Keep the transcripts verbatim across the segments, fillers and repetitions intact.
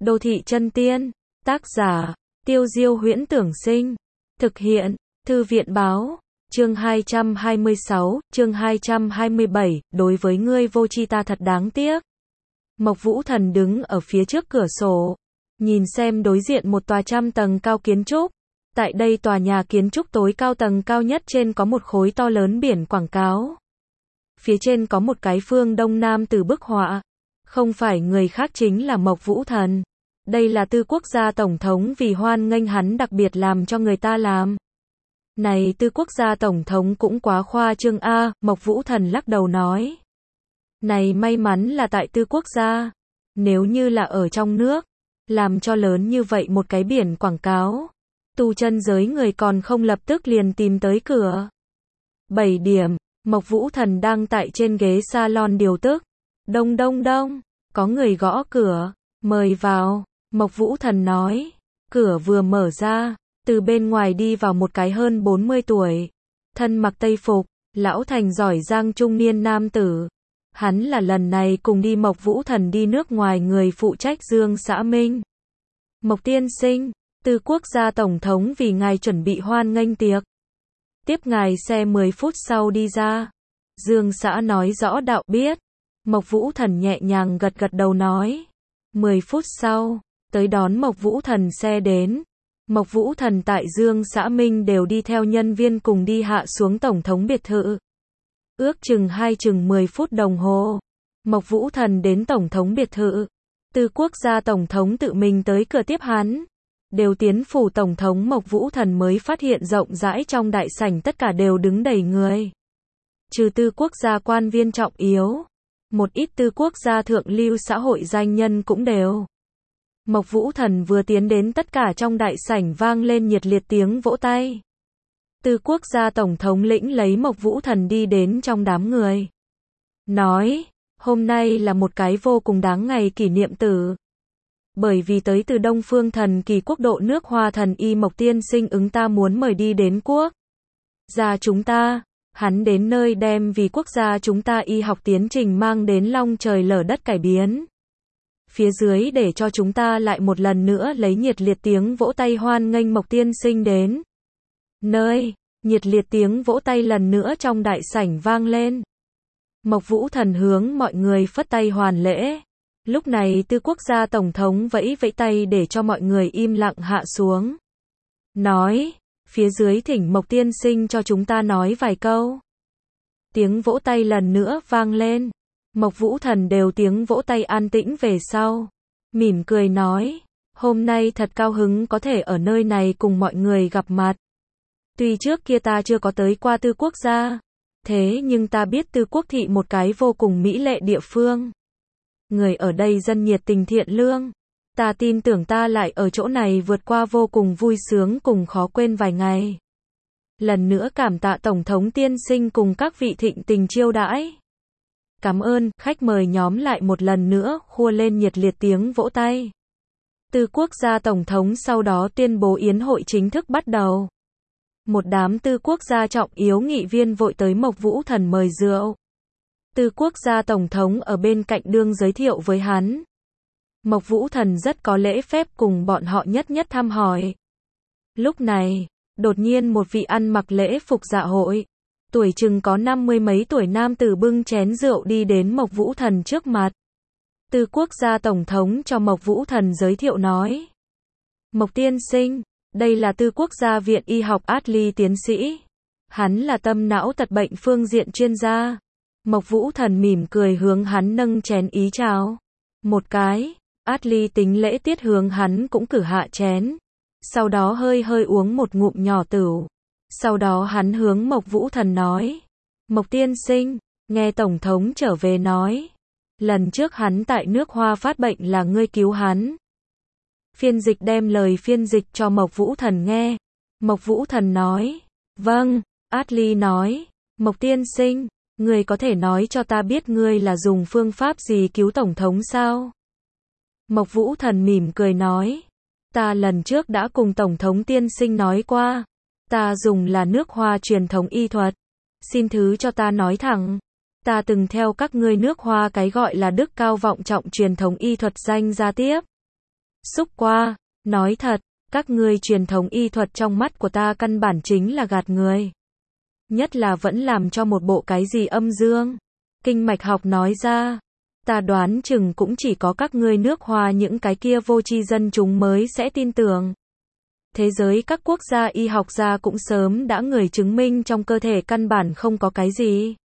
Đô thị chân tiên. Tác giả, Tiêu Diêu Huyễn Tưởng Sinh. Thực hiện, Thư viện Báo. Chương hai trăm hai mươi sáu, chương hai trăm hai mươi bảy, đối với ngươi vô tri ta thật đáng tiếc. Mộc Vũ Thần đứng ở phía trước cửa sổ, nhìn xem đối diện một tòa trăm tầng cao kiến trúc. Tại đây tòa nhà kiến trúc tối cao tầng cao nhất trên có một khối to lớn biển quảng cáo. Phía trên có một cái phương Đông Nam từ bức họa. Không phải người khác chính là Mộc Vũ Thần. Đây là Tư Quốc gia Tổng thống vì hoan nghênh hắn đặc biệt làm cho người ta làm. Này Tư Quốc gia Tổng thống cũng quá khoa trương a, Mộc Vũ Thần lắc đầu nói. Này may mắn là tại Tư Quốc gia. Nếu như là ở trong nước, làm cho lớn như vậy một cái biển quảng cáo. Tu chân giới người còn không lập tức liền tìm tới cửa. bảy điểm, Mộc Vũ Thần đang tại trên ghế salon điều tức. Đông đông đông, có người gõ cửa, mời vào, Mộc Vũ Thần nói. Cửa vừa mở ra, từ bên ngoài đi vào một cái hơn bốn mươi tuổi, thân mặc tây phục, lão thành giỏi giang trung niên nam tử. Hắn là lần này cùng đi Mộc Vũ Thần đi nước ngoài người phụ trách Dương Xã Minh. Mộc tiên sinh, Tư Quốc gia Tổng thống vì ngài chuẩn bị hoan nghênh tiệc. Tiếp ngài xe mười phút sau đi ra. Dương Xã nói rõ đạo biết. Mộc Vũ Thần nhẹ nhàng gật gật đầu nói. mười phút sau, tới đón Mộc Vũ Thần xe đến. Mộc Vũ Thần tại Dương Xã Minh đều đi theo nhân viên cùng đi hạ xuống Tổng thống biệt thự. Ước chừng hai chừng mười phút đồng hồ. Mộc Vũ Thần đến Tổng thống biệt thự. Tư Quốc gia Tổng thống tự mình tới cửa tiếp hắn. Đều tiến phủ Tổng thống Mộc Vũ Thần mới phát hiện rộng rãi trong đại sảnh tất cả đều đứng đầy người. Trừ Tư Quốc gia quan viên trọng yếu. Một ít Tư Quốc gia thượng lưu xã hội danh nhân cũng đều. Mộc Vũ Thần vừa tiến đến tất cả trong đại sảnh vang lên nhiệt liệt tiếng vỗ tay. Tư Quốc gia Tổng thống lĩnh lấy Mộc Vũ Thần đi đến trong đám người. Nói, hôm nay là một cái vô cùng đáng ngày kỷ niệm tử. Bởi vì tới từ Đông Phương Thần Kỳ quốc độ nước Hoa Thần Y Mộc tiên sinh ứng ta muốn mời đi đến quốc gia chúng ta. Hắn đến nơi đem vì quốc gia chúng ta y học tiến trình mang đến long trời lở đất cải biến. Phía dưới để cho chúng ta lại một lần nữa lấy nhiệt liệt tiếng vỗ tay hoan nghênh Mộc tiên sinh đến. Nơi, nhiệt liệt tiếng vỗ tay lần nữa trong đại sảnh vang lên. Mộc Vũ Thần hướng mọi người phất tay hoàn lễ. Lúc này Tư Quốc gia Tổng thống vẫy vẫy tay để cho mọi người im lặng hạ xuống. Nói, phía dưới thỉnh Mộc tiên sinh cho chúng ta nói vài câu. Tiếng vỗ tay lần nữa vang lên. Mộc Vũ Thần đều tiếng vỗ tay an tĩnh về sau. Mỉm cười nói, hôm nay thật cao hứng có thể ở nơi này cùng mọi người gặp mặt. Tuy trước kia ta chưa có tới qua Tư Quốc gia, thế nhưng ta biết Tư Quốc thị một cái vô cùng mỹ lệ địa phương. Người ở đây dân nhiệt tình thiện lương. Ta tin tưởng ta lại ở chỗ này vượt qua vô cùng vui sướng cùng khó quên vài ngày. Lần nữa cảm tạ Tổng thống tiên sinh cùng các vị thịnh tình chiêu đãi. Cảm ơn, khách mời nhóm lại một lần nữa khua lên nhiệt liệt tiếng vỗ tay. Tư Quốc gia Tổng thống sau đó tuyên bố yến hội chính thức bắt đầu. Một đám Tư Quốc gia trọng yếu nghị viên vội tới Mộc Vũ Thần mời rượu. Tư Quốc gia Tổng thống ở bên cạnh đương giới thiệu với hắn. Mộc Vũ Thần rất có lễ phép cùng bọn họ nhất nhất thăm hỏi. Lúc này, đột nhiên một vị ăn mặc lễ phục dạ hội, tuổi chừng có năm mươi mấy tuổi nam tử bưng chén rượu đi đến Mộc Vũ Thần trước mặt. Tư Quốc gia Tổng thống cho Mộc Vũ Thần giới thiệu nói. Mộc tiên sinh, đây là Tư Quốc gia viện y học Atli tiến sĩ. Hắn là tâm não tật bệnh phương diện chuyên gia. Mộc Vũ Thần mỉm cười hướng hắn nâng chén ý chào. Một cái, Atli tính lễ tiết hướng hắn cũng cử hạ chén. Sau đó hơi hơi uống một ngụm nhỏ tửu. Sau đó hắn hướng Mộc Vũ Thần nói. Mộc tiên sinh, nghe Tổng thống trở về nói. Lần trước hắn tại nước Hoa phát bệnh là ngươi cứu hắn. Phiên dịch đem lời phiên dịch cho Mộc Vũ Thần nghe. Mộc Vũ Thần nói. Vâng, Atli nói. Mộc tiên sinh, ngươi có thể nói cho ta biết ngươi là dùng phương pháp gì cứu Tổng thống sao? Mộc Vũ Thần mỉm cười nói. Ta lần trước đã cùng Tổng thống tiên sinh nói qua. Ta dùng là nước Hoa truyền thống y thuật. Xin thứ cho ta nói thẳng. Ta từng theo các ngươi nước Hoa cái gọi là đức cao vọng trọng truyền thống y thuật danh gia tiếp. xúc qua. Nói thật, các ngươi truyền thống y thuật trong mắt của ta căn bản chính là gạt người. Nhất là vẫn làm cho một bộ cái gì âm dương. Kinh mạch học nói ra. Ta đoán chừng cũng chỉ có các ngươi nước Hoa những cái kia vô tri dân chúng mới sẽ tin tưởng. Thế giới các quốc gia y học gia cũng sớm đã người chứng minh trong cơ thể căn bản không có cái gì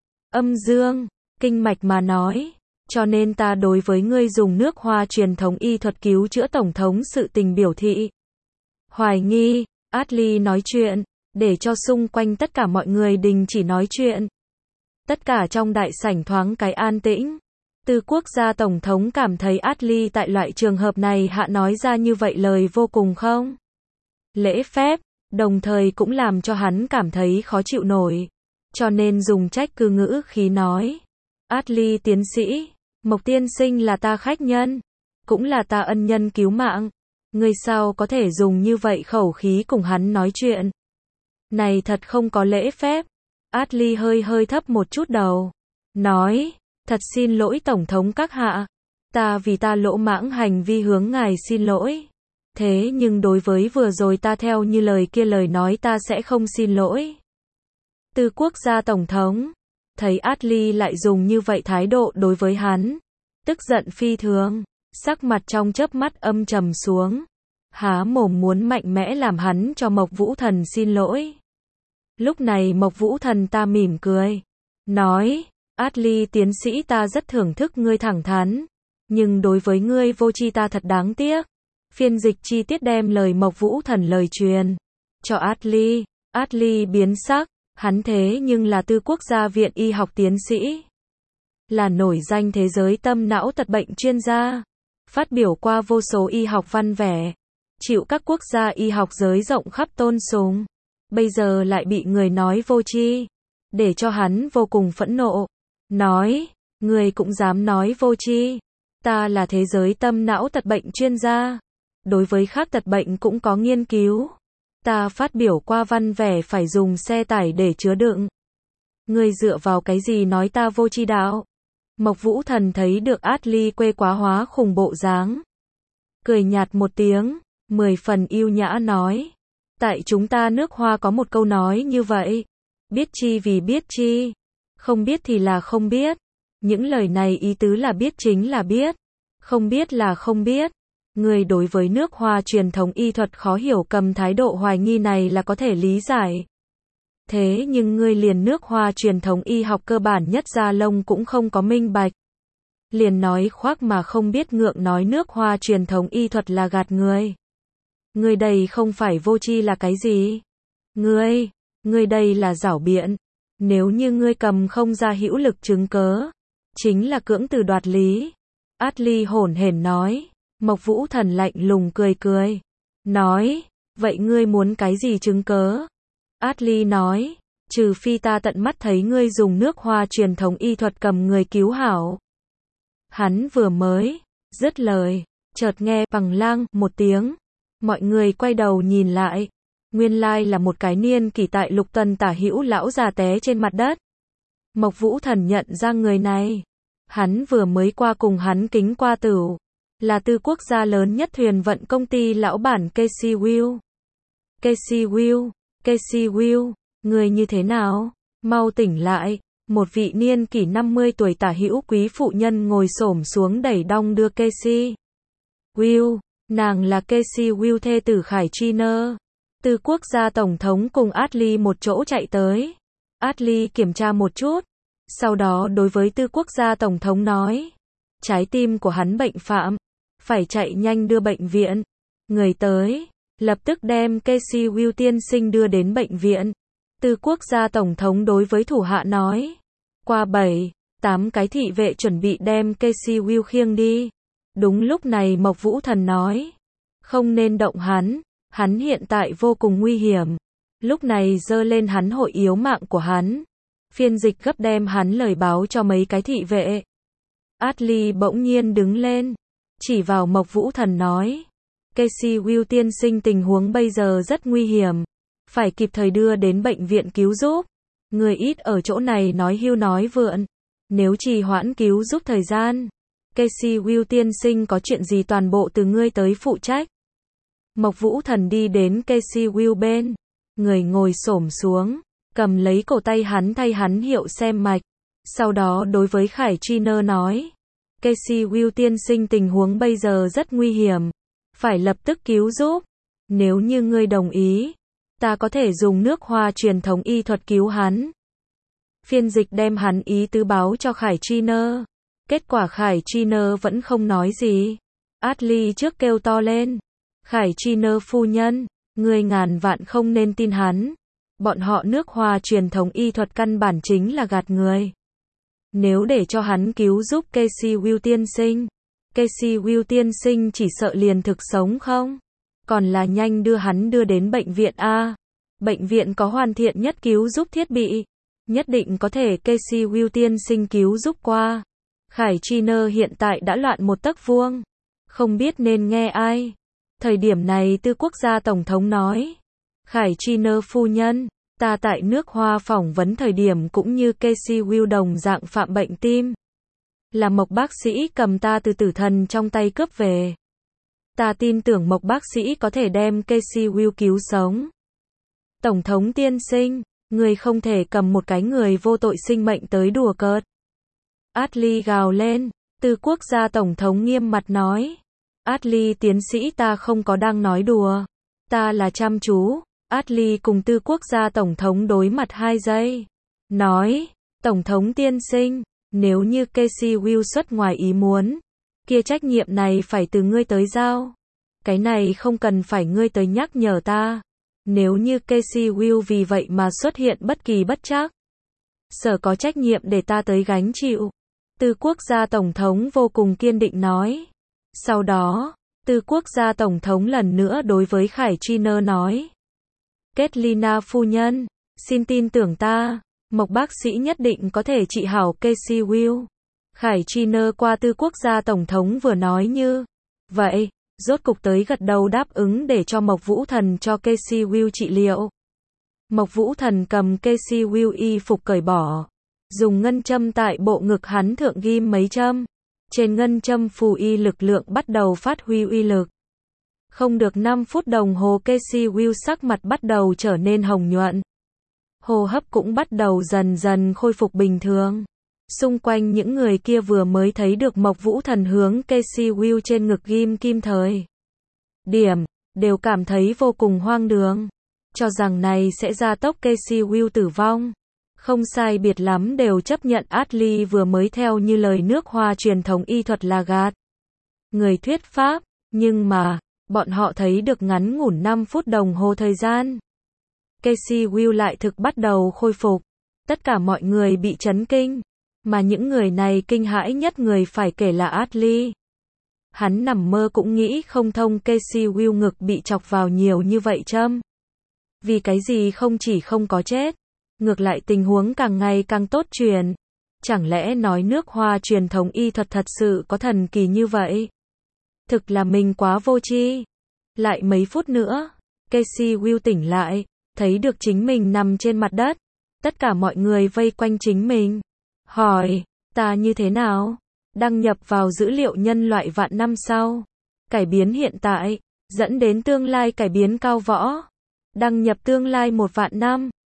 âm dương, kinh mạch mà nói. Cho nên ta đối với ngươi dùng nước Hoa truyền thống y thuật cứu chữa tổng thống sự tình biểu thị hoài nghi. Ashley nói chuyện, để cho xung quanh tất cả mọi người đình chỉ nói chuyện. Tất cả trong đại sảnh thoáng cái an tĩnh. Từ quốc gia tổng thống cảm thấy Ashley tại loại trường hợp này hạ nói ra như vậy lời vô cùng không lễ phép, đồng thời cũng làm cho hắn cảm thấy khó chịu nổi. Cho nên dùng trách cứ ngữ khí nói. Ashley tiến sĩ, Mộc tiên sinh là ta khách nhân, cũng là ta ân nhân cứu mạng. Ngươi sao có thể dùng như vậy khẩu khí cùng hắn nói chuyện? Này thật không có lễ phép. Ashley hơi hơi thấp một chút đầu. Nói, thật xin lỗi tổng thống các hạ. Ta vì ta lỗ mãng hành vi hướng ngài xin lỗi. Thế nhưng đối với vừa rồi ta theo như lời kia lời nói ta sẽ không xin lỗi. Từ quốc gia tổng thống, thấy Ashley lại dùng như vậy thái độ đối với hắn. Tức giận phi thường, sắc mặt trong chớp mắt âm trầm xuống. Há mồm muốn mạnh mẽ làm hắn cho Mộc Vũ Thần xin lỗi. Lúc này Mộc Vũ Thần ta mỉm cười. Nói, Ashley tiến sĩ ta rất thưởng thức ngươi thẳng thắn. Nhưng đối với ngươi vô tri ta thật đáng tiếc. Phiên dịch chi tiết đem lời Mộc Vũ Thần lời truyền cho Ashley. Ashley biến sắc, hắn thế nhưng là Tư Quốc gia viện y học tiến sĩ. Là nổi danh thế giới tâm não tật bệnh chuyên gia. Phát biểu qua vô số y học văn vẻ. Chịu các quốc gia y học giới rộng khắp tôn sùng. Bây giờ lại bị người nói vô tri. Để cho hắn vô cùng phẫn nộ. Nói, người cũng dám nói vô tri. Ta là thế giới tâm não tật bệnh chuyên gia. Đối với khác tật bệnh cũng có nghiên cứu. Ta phát biểu qua văn vẻ phải dùng xe tải để chứa đựng. Ngươi dựa vào cái gì nói ta vô tri đạo? Mộc Vũ Thần thấy được Ashley quê quá hóa khủng bộ dáng. Cười nhạt một tiếng, mười phần yêu nhã nói. Tại chúng ta nước Hoa có một câu nói như vậy. Biết chi vì biết chi. Không biết thì là không biết. Những lời này ý tứ là biết chính là biết. Không biết là không biết. Người đối với nước Hoa truyền thống y thuật khó hiểu cầm thái độ hoài nghi này là có thể lý giải. Thế nhưng ngươi liền nước Hoa truyền thống y học cơ bản nhất da lông cũng không có minh bạch. Liền nói khoác mà không biết ngượng nói nước Hoa truyền thống y thuật là gạt người. Ngươi đây không phải vô tri là cái gì? Ngươi, ngươi đây là giảo biện. Nếu như ngươi cầm không ra hữu lực chứng cớ, chính là cưỡng từ đoạt lý. Ashley hổn hển nói. Mộc Vũ Thần lạnh lùng cười cười. Nói, vậy ngươi muốn cái gì chứng cớ? Ashley nói, trừ phi ta tận mắt thấy ngươi dùng nước Hoa truyền thống y thuật cầm người cứu hảo. Hắn vừa mới dứt lời, chợt nghe bằng lang một tiếng. Mọi người quay đầu nhìn lại. Nguyên lai là một cái niên kỷ tại lục tuần tả hữu lão già té trên mặt đất. Mộc Vũ Thần nhận ra người này. Hắn vừa mới qua cùng hắn kính qua tửu. Là Tư Quốc gia lớn nhất thuyền vận công ty lão bản Casey Will. Casey Will, Casey Will, người như thế nào? Mau tỉnh lại. Một vị niên kỷ năm mươi tuổi tả hữu quý phụ nhân ngồi xổm xuống đẩy đong đưa Casey Will. Nàng là Casey Will thê tử Khải Chiner. Tư Quốc gia tổng thống cùng Ashley một chỗ chạy tới. Ashley kiểm tra một chút. Sau đó đối với Tư Quốc gia tổng thống nói. Trái tim của hắn bệnh phạm. Phải chạy nhanh đưa bệnh viện. Người tới. Lập tức đem Casey Will tiên sinh đưa đến bệnh viện. Tư Quốc gia tổng thống đối với thủ hạ nói. Qua bảy, tám cái thị vệ chuẩn bị đem Casey Will khiêng đi. Đúng lúc này Mộc Vũ Thần nói. Không nên động hắn. Hắn hiện tại vô cùng nguy hiểm. Lúc này giơ lên hắn hội yếu mạng của hắn. Phiên dịch gấp đem hắn lời báo cho mấy cái thị vệ. Ashley bỗng nhiên đứng lên. Chỉ vào Mộc Vũ Thần nói. Casey Will tiên sinh tình huống bây giờ rất nguy hiểm. Phải kịp thời đưa đến bệnh viện cứu giúp. Người ít ở chỗ này nói hưu nói vượn. Nếu trì hoãn cứu giúp thời gian. Casey Will tiên sinh có chuyện gì toàn bộ từ ngươi tới phụ trách. Mộc Vũ Thần đi đến Casey Will bên, người ngồi xổm xuống, cầm lấy cổ tay hắn thay hắn hiệu xem mạch. Sau đó đối với Khải Trainer nói, Casey Will tiên sinh tình huống bây giờ rất nguy hiểm, phải lập tức cứu giúp. Nếu như ngươi đồng ý, ta có thể dùng nước hoa truyền thống y thuật cứu hắn. Phiên dịch đem hắn ý tứ báo cho Khải Trainer. Kết quả Khải Trainer vẫn không nói gì. Ashley trước kêu to lên, Khải Trainer phu nhân, ngươi ngàn vạn không nên tin hắn. Bọn họ nước hoa truyền thống y thuật căn bản chính là gạt người. Nếu để cho hắn cứu giúp Casey Will tiên sinh, Casey Will tiên sinh chỉ sợ liền thực sống không? Còn là nhanh đưa hắn đưa đến bệnh viện A. Bệnh viện có hoàn thiện nhất cứu giúp thiết bị. Nhất định có thể Casey Will tiên sinh cứu giúp qua. Khải Trainer hiện tại đã loạn một tấc vuông. Không biết nên nghe ai. Thời điểm này Tư Quốc gia Tổng thống nói. Khải Trainer phu nhân, ta tại nước Hoa phỏng vấn thời điểm cũng như Casey Will đồng dạng phạm bệnh tim. Là Mộc bác sĩ cầm ta từ tử thần trong tay cướp về. Ta tin tưởng Mộc bác sĩ có thể đem Casey Will cứu sống. Tổng thống tiên sinh, người không thể cầm một cái người vô tội sinh mệnh tới đùa cợt. Ashley gào lên, Tư Quốc gia Tổng thống nghiêm mặt nói. Ashley tiến sĩ ta không có đang nói đùa. Ta là chăm chú. Ashley cùng Tư Quốc gia Tổng thống đối mặt hai giây. Nói, Tổng thống tiên sinh, nếu như Casey Will xuất ngoài ý muốn, kia trách nhiệm này phải từ ngươi tới giao. Cái này không cần phải ngươi tới nhắc nhở ta. Nếu như Casey Will vì vậy mà xuất hiện bất kỳ bất trắc, sở có trách nhiệm để ta tới gánh chịu. Tư Quốc gia Tổng thống vô cùng kiên định nói. Sau đó, Tư Quốc gia Tổng thống lần nữa đối với Khải Trainer nói. Catlina phu nhân, xin tin tưởng ta, Mộc bác sĩ nhất định có thể trị hảo Casey Will. Khải Trainer qua Tư Quốc gia Tổng thống vừa nói như vậy, rốt cục tới gật đầu đáp ứng để cho Mộc Vũ Thần cho Casey Will trị liệu. Mộc Vũ Thần cầm Casey Will y phục cởi bỏ, dùng ngân châm tại bộ ngực hắn thượng ghim mấy châm. Trên ngân châm phù y lực lượng bắt đầu phát huy uy lực. Không được năm phút đồng hồ Casey Will sắc mặt bắt đầu trở nên hồng nhuận. Hô hấp cũng bắt đầu dần dần khôi phục bình thường. Xung quanh những người kia vừa mới thấy được Mộc Vũ Thần hướng Casey Will trên ngực ghim kim thời điểm, đều cảm thấy vô cùng hoang đường. Cho rằng này sẽ gia tốc Casey Will tử vong. Không sai biệt lắm đều chấp nhận Ashley vừa mới theo như lời nước Hoa truyền thống y thuật là gạt người thuyết pháp, nhưng mà, bọn họ thấy được ngắn ngủn năm phút đồng hồ thời gian. Casey Will lại thực bắt đầu khôi phục. Tất cả mọi người bị chấn kinh, mà những người này kinh hãi nhất người phải kể là Ashley. Hắn nằm mơ cũng nghĩ không thông Casey Will ngực bị chọc vào nhiều như vậy châm. Vì cái gì không chỉ không có chết, ngược lại tình huống càng ngày càng tốt truyền. Chẳng lẽ nói nước Hoa truyền thống y thuật thật sự có thần kỳ như vậy? Thực là mình quá vô tri. Lại mấy phút nữa, Casey Will tỉnh lại, thấy được chính mình nằm trên mặt đất. Tất cả mọi người vây quanh chính mình. Hỏi, ta như thế nào? Đăng nhập vào dữ liệu nhân loại vạn năm sau. Cải biến hiện tại, dẫn đến tương lai cải biến cao võ. Đăng nhập tương lai một vạn năm.